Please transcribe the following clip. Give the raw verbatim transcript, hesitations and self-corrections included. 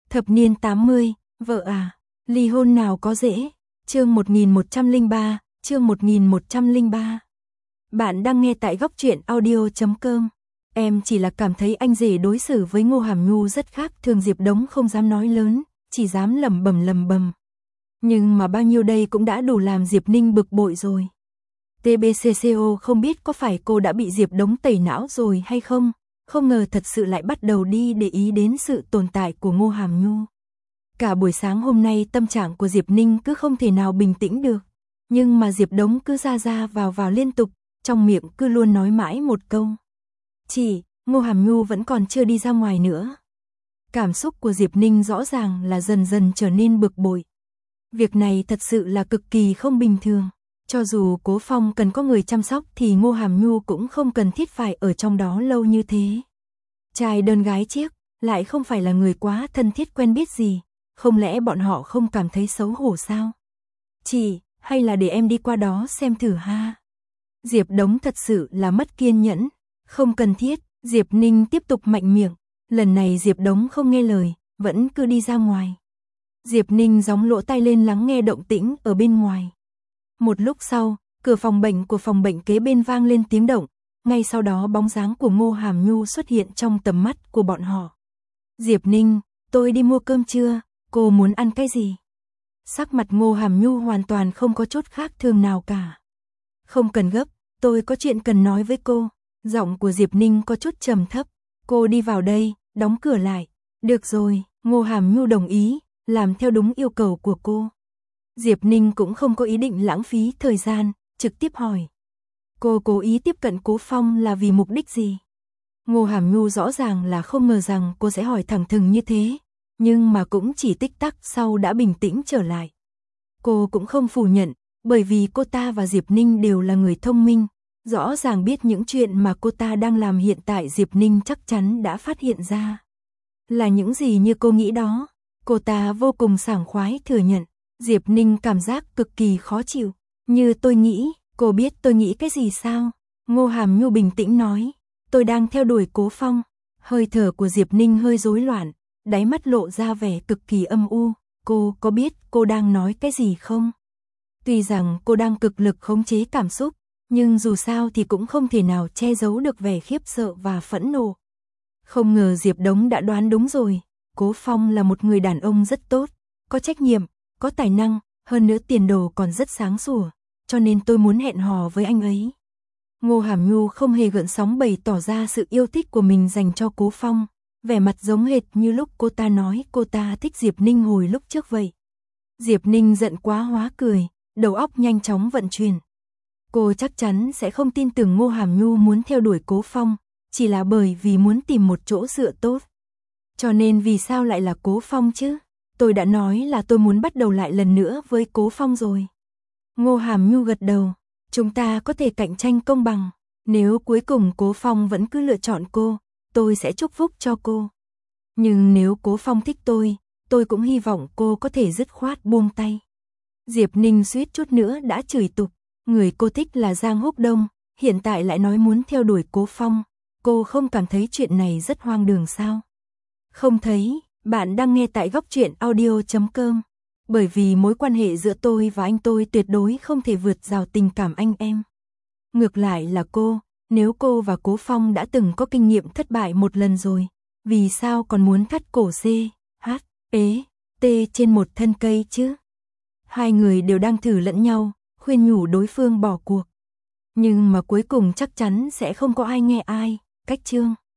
Thập niên tám mươi, vợ à, ly hôn nào có dễ. Chương một nghìn một trăm lẻ ba, chương một nghìn một trăm lẻ ba. Bạn đang nghe tại góc truyện audio chấm com. Em chỉ là cảm thấy anh rể đối xử với Ngô Hàm Nhu rất khác thường. Diệp Đống không dám nói lớn, chỉ dám lẩm bẩm lẩm bẩm. Nhưng mà bao nhiêu đây cũng đã đủ làm Diệp Ninh bực bội rồi. tê bê xê xê o không biết có phải cô đã bị Diệp Đống tẩy não rồi hay không, không ngờ thật sự lại bắt đầu đi để ý đến sự tồn tại của Ngô Hàm Nhu. Cả buổi sáng hôm nay tâm trạng của Diệp Ninh cứ không thể nào bình tĩnh được, nhưng mà Diệp Đống cứ ra ra vào vào liên tục, trong miệng cứ luôn nói mãi một câu. Chị, Ngô Hàm Nhu vẫn còn chưa đi ra ngoài nữa. Cảm xúc của Diệp Ninh rõ ràng là dần dần trở nên bực bội. Việc này thật sự là cực kỳ không bình thường. Cho dù Cố Phong cần có người chăm sóc thì Ngô Hàm Nhu cũng không cần thiết phải ở trong đó lâu như thế. Trai đơn gái chiếc, lại không phải là người quá thân thiết quen biết gì, không lẽ bọn họ không cảm thấy xấu hổ sao? Chị, hay là để em đi qua đó xem thử ha. Diệp Đống thật sự là mất kiên nhẫn, không cần thiết. Diệp Ninh tiếp tục mạnh miệng, lần này Diệp Đống không nghe lời, vẫn cứ đi ra ngoài. Diệp Ninh gióng lỗ tai lên lắng nghe động tĩnh ở bên ngoài. Một lúc sau, cửa phòng bệnh của phòng bệnh kế bên vang lên tiếng động, ngay sau đó bóng dáng của Ngô Hàm Nhu xuất hiện trong tầm mắt của bọn họ. Diệp Ninh, tôi đi mua cơm trưa, cô muốn ăn cái gì? Sắc mặt Ngô Hàm Nhu hoàn toàn không có chút khác thường nào cả. Không cần gấp, tôi có chuyện cần nói với cô. Giọng của Diệp Ninh có chút trầm thấp. Cô đi vào đây, đóng cửa lại. Được rồi, Ngô Hàm Nhu đồng ý, làm theo đúng yêu cầu của cô. Diệp Ninh cũng không có ý định lãng phí thời gian, trực tiếp hỏi. Cô cố ý tiếp cận Cố Phong là vì mục đích gì? Ngô Hàm Nhu rõ ràng là không ngờ rằng cô sẽ hỏi thẳng thừng như thế, nhưng mà cũng chỉ tích tắc sau đã bình tĩnh trở lại. Cô cũng không phủ nhận, bởi vì cô ta và Diệp Ninh đều là người thông minh, rõ ràng biết những chuyện mà cô ta đang làm hiện tại Diệp Ninh chắc chắn đã phát hiện ra. Là những gì như cô nghĩ đó, cô ta vô cùng sảng khoái thừa nhận. Diệp Ninh cảm giác cực kỳ khó chịu. Như tôi nghĩ, cô biết tôi nghĩ cái gì sao? Ngô Hàm Nhu bình tĩnh nói, tôi đang theo đuổi Cố Phong. Hơi thở của Diệp Ninh hơi rối loạn, đáy mắt lộ ra vẻ cực kỳ âm u. Cô có biết cô đang nói cái gì không? Tuy rằng cô đang cực lực khống chế cảm xúc, nhưng dù sao thì cũng không thể nào che giấu được vẻ khiếp sợ và phẫn nộ. Không ngờ Diệp Đống đã đoán đúng rồi. Cố Phong là một người đàn ông rất tốt, có trách nhiệm, có tài năng, hơn nữa tiền đồ còn rất sáng sủa, cho nên tôi muốn hẹn hò với anh ấy. Ngô Hàm Nhu không hề gợn sóng bày tỏ ra sự yêu thích của mình dành cho Cố Phong, vẻ mặt giống hệt như lúc cô ta nói cô ta thích Diệp Ninh hồi lúc trước vậy. Diệp Ninh giận quá hóa cười, đầu óc nhanh chóng vận chuyển. Cô chắc chắn sẽ không tin tưởng Ngô Hàm Nhu muốn theo đuổi Cố Phong, chỉ là bởi vì muốn tìm một chỗ dựa tốt. Cho nên vì sao lại là Cố Phong chứ? Tôi đã nói là tôi muốn bắt đầu lại lần nữa với Cố Phong rồi. Ngô Hàm Nhu gật đầu. Chúng ta có thể cạnh tranh công bằng. Nếu cuối cùng Cố Phong vẫn cứ lựa chọn cô, tôi sẽ chúc phúc cho cô. Nhưng nếu Cố Phong thích tôi, tôi cũng hy vọng cô có thể dứt khoát buông tay. Diệp Ninh suýt chút nữa đã chửi tục. Người cô thích là Giang Húc Đông, hiện tại lại nói muốn theo đuổi Cố Phong. Cô không cảm thấy chuyện này rất hoang đường sao? Không thấy. Bạn đang nghe tại góc truyện audio chấm com. Bởi vì mối quan hệ giữa tôi và anh tôi tuyệt đối không thể vượt rào tình cảm anh em. Ngược lại là cô, nếu cô và Cố Phong đã từng có kinh nghiệm thất bại một lần rồi, vì sao còn muốn thắt cổ C, H, ế, T trên một thân cây chứ? Hai người đều đang thử lẫn nhau, khuyên nhủ đối phương bỏ cuộc. Nhưng mà cuối cùng chắc chắn sẽ không có ai nghe ai, cách chương.